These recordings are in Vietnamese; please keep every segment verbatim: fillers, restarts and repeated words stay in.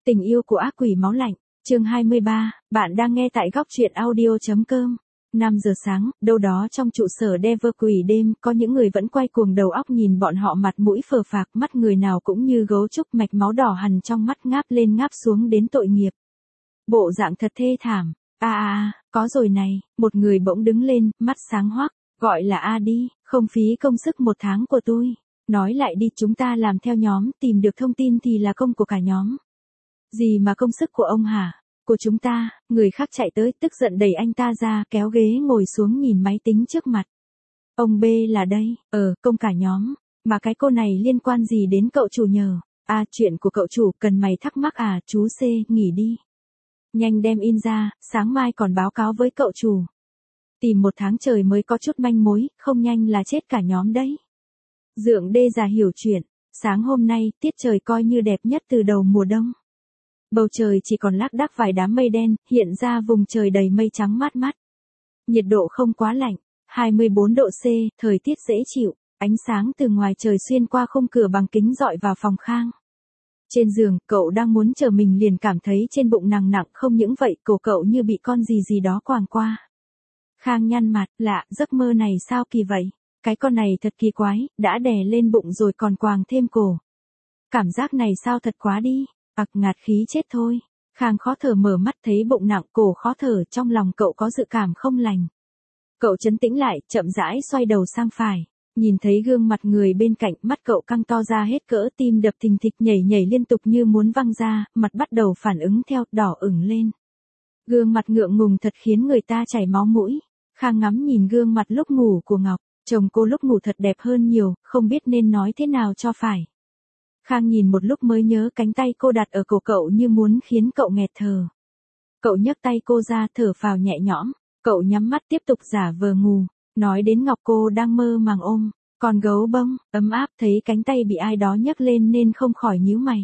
Tình yêu của ác quỷ máu lạnh, chương hai mươi ba, bạn đang nghe tại góc truyện audio.com. năm giờ sáng, đâu đó trong trụ sở Denver quỷ đêm, có những người vẫn quay cuồng đầu óc nhìn bọn họ mặt mũi phờ phạc, mắt người nào cũng như gấu trúc, mạch máu đỏ hằn trong mắt, ngáp lên ngáp xuống đến tội nghiệp. Bộ dạng thật thê thảm. A a a, có rồi này, một người bỗng đứng lên, mắt sáng hoắc, gọi là A đi, không phí công sức một tháng của tôi. Nói lại đi, chúng ta làm theo nhóm, tìm được thông tin thì là công của cả nhóm. Gì mà công sức của ông hả? Của chúng ta. Người khác chạy tới, tức giận đẩy anh ta ra, kéo ghế ngồi xuống nhìn máy tính trước mặt. Ông B là đây, ờ, công cả nhóm. Mà cái cô này liên quan gì đến cậu chủ nhờ? À, chuyện của cậu chủ, cần mày thắc mắc à? Chú C, nghỉ đi. Nhanh đem in ra, sáng mai còn báo cáo với cậu chủ. Tìm một tháng trời mới có chút manh mối, không nhanh là chết cả nhóm đấy. Dượng đê già hiểu chuyện. Sáng hôm nay, tiết trời coi như đẹp nhất từ đầu mùa đông. Bầu trời chỉ còn lác đác vài đám mây đen, hiện ra vùng trời đầy mây trắng mát mát. Nhiệt độ không quá lạnh, hai mươi bốn độ C, thời tiết dễ chịu, ánh sáng từ ngoài trời xuyên qua khung cửa bằng kính dọi vào phòng Khang. Trên giường, cậu đang muốn chờ mình liền cảm thấy trên bụng nặng nặng, không những vậy, cổ cậu như bị con gì gì đó quàng qua. Khang nhăn mặt, lạ, giấc mơ này sao kỳ vậy? Cái con này thật kỳ quái, đã đè lên bụng rồi còn quàng thêm cổ. Cảm giác này sao thật quá đi. Ặc ngạt khí chết thôi. Khang khó thở mở mắt thấy bụng nặng, cổ khó thở, trong lòng cậu có dự cảm không lành. Cậu trấn tĩnh lại, chậm rãi xoay đầu sang phải. Nhìn thấy gương mặt người bên cạnh, mắt cậu căng to ra hết cỡ, tim đập thình thịch nhảy nhảy liên tục như muốn văng ra, mặt bắt đầu phản ứng theo, đỏ ửng lên. Gương mặt ngượng ngùng thật khiến người ta chảy máu mũi. Khang ngắm nhìn gương mặt lúc ngủ của Ngọc, chồng cô lúc ngủ thật đẹp hơn nhiều, không biết nên nói thế nào cho phải. Khang nhìn một lúc mới nhớ cánh tay cô đặt ở cổ cậu như muốn khiến cậu nghẹt thở. Cậu nhấc tay cô ra, thở phào nhẹ nhõm, cậu nhắm mắt tiếp tục giả vờ ngủ, nói đến Ngọc cô đang mơ màng ôm, con gấu bông, ấm áp, thấy cánh tay bị ai đó nhấc lên nên không khỏi nhíu mày.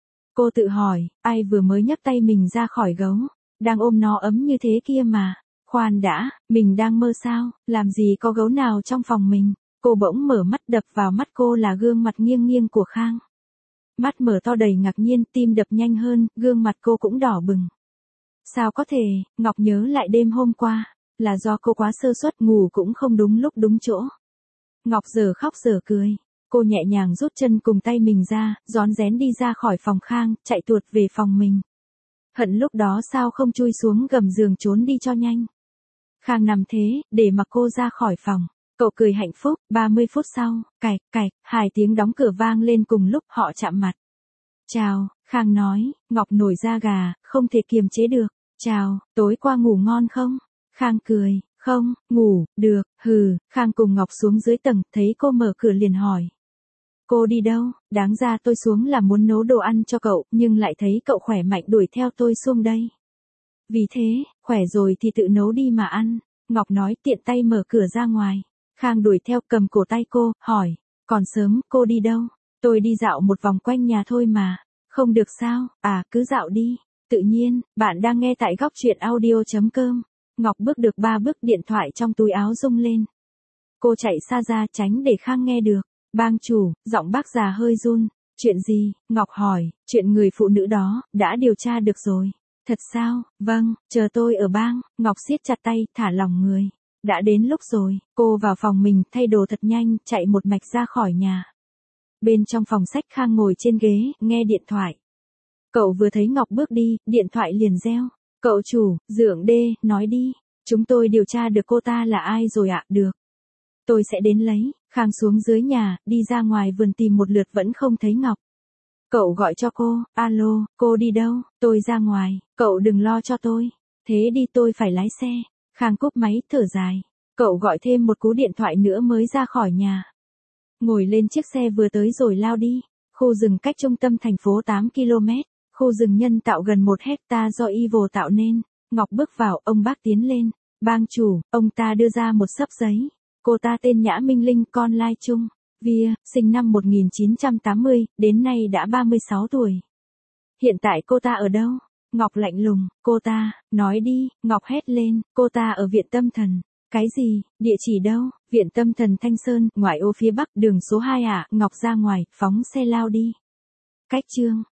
Cô tự hỏi, ai vừa mới nhấc tay mình ra khỏi gấu, đang ôm nó ấm như thế kia mà, khoan đã, mình đang mơ sao, làm gì có gấu nào trong phòng mình. Cô bỗng mở mắt, đập vào mắt cô là gương mặt nghiêng nghiêng của Khang. Mắt mở to đầy ngạc nhiên, tim đập nhanh hơn, gương mặt cô cũng đỏ bừng. Sao có thể? Ngọc nhớ lại đêm hôm qua, là do cô quá sơ suất, ngủ cũng không đúng lúc đúng chỗ. Ngọc giờ khóc giờ cười, cô nhẹ nhàng rút chân cùng tay mình ra, rón rén đi ra khỏi phòng Khang, chạy tuột về phòng mình. Hận lúc đó sao không chui xuống gầm giường trốn đi cho nhanh. Khang nằm thế, để mặc cô ra khỏi phòng. Cậu cười hạnh phúc, ba mươi phút sau, cạch, cạch, hai tiếng đóng cửa vang lên cùng lúc, họ chạm mặt. Chào, Khang nói, Ngọc nổi da gà, không thể kiềm chế được. Chào, tối qua ngủ ngon không? Khang cười, không, ngủ, được, hừ. Khang cùng Ngọc xuống dưới tầng, thấy cô mở cửa liền hỏi. Cô đi đâu? Đáng ra tôi xuống là muốn nấu đồ ăn cho cậu, nhưng lại thấy cậu khỏe mạnh đuổi theo tôi xuống đây. Vì thế, khỏe rồi thì tự nấu đi mà ăn. Ngọc nói, tiện tay mở cửa ra ngoài. Khang đuổi theo, cầm cổ tay cô, hỏi, còn sớm, cô đi đâu? Tôi đi dạo một vòng quanh nhà thôi mà. Không được sao? À, cứ dạo đi. Tự nhiên, bạn đang nghe tại góc truyện audio.com. Ngọc bước được ba bước, điện thoại trong túi áo rung lên. Cô chạy xa ra tránh để Khang nghe được. Bang chủ, giọng bác già hơi run. Chuyện gì? Ngọc hỏi, chuyện người phụ nữ đó, đã điều tra được rồi. Thật sao? Vâng, chờ tôi ở bang. Ngọc siết chặt tay, thả lỏng người. Đã đến lúc rồi, cô vào phòng mình, thay đồ thật nhanh, chạy một mạch ra khỏi nhà. Bên trong phòng sách, Khang ngồi trên ghế, nghe điện thoại. Cậu vừa thấy Ngọc bước đi, điện thoại liền reo. Cậu chủ, Dượng đê, nói đi. Chúng tôi điều tra được cô ta là ai rồi ạ, được. Tôi sẽ đến lấy. Khang xuống dưới nhà, đi ra ngoài vườn tìm một lượt vẫn không thấy Ngọc. Cậu gọi cho cô, alo, cô đi đâu? Tôi ra ngoài, cậu đừng lo cho tôi. Thế đi, tôi phải lái xe. Khang cúp máy, thở dài. Cậu gọi thêm một cú điện thoại nữa mới ra khỏi nhà. Ngồi lên chiếc xe vừa tới rồi lao đi. Khu rừng cách trung tâm thành phố tám ki lô mét. Khu rừng nhân tạo gần một hecta do Evil tạo nên. Ngọc bước vào, ông bác tiến lên. Bang chủ, ông ta đưa ra một xấp giấy. Cô ta tên Nhã Minh Linh, con Lai Trung. Via, sinh năm một nghìn chín trăm tám mươi, đến nay đã ba mươi sáu tuổi. Hiện tại cô ta ở đâu? Ngọc lạnh lùng, cô ta, nói đi. Ngọc hét lên, cô ta ở viện tâm thần. Cái gì, địa chỉ đâu? Viện tâm thần Thanh Sơn, ngoại ô phía bắc, đường số hai ạ. À? Ngọc ra ngoài, phóng xe lao đi. Cách chương.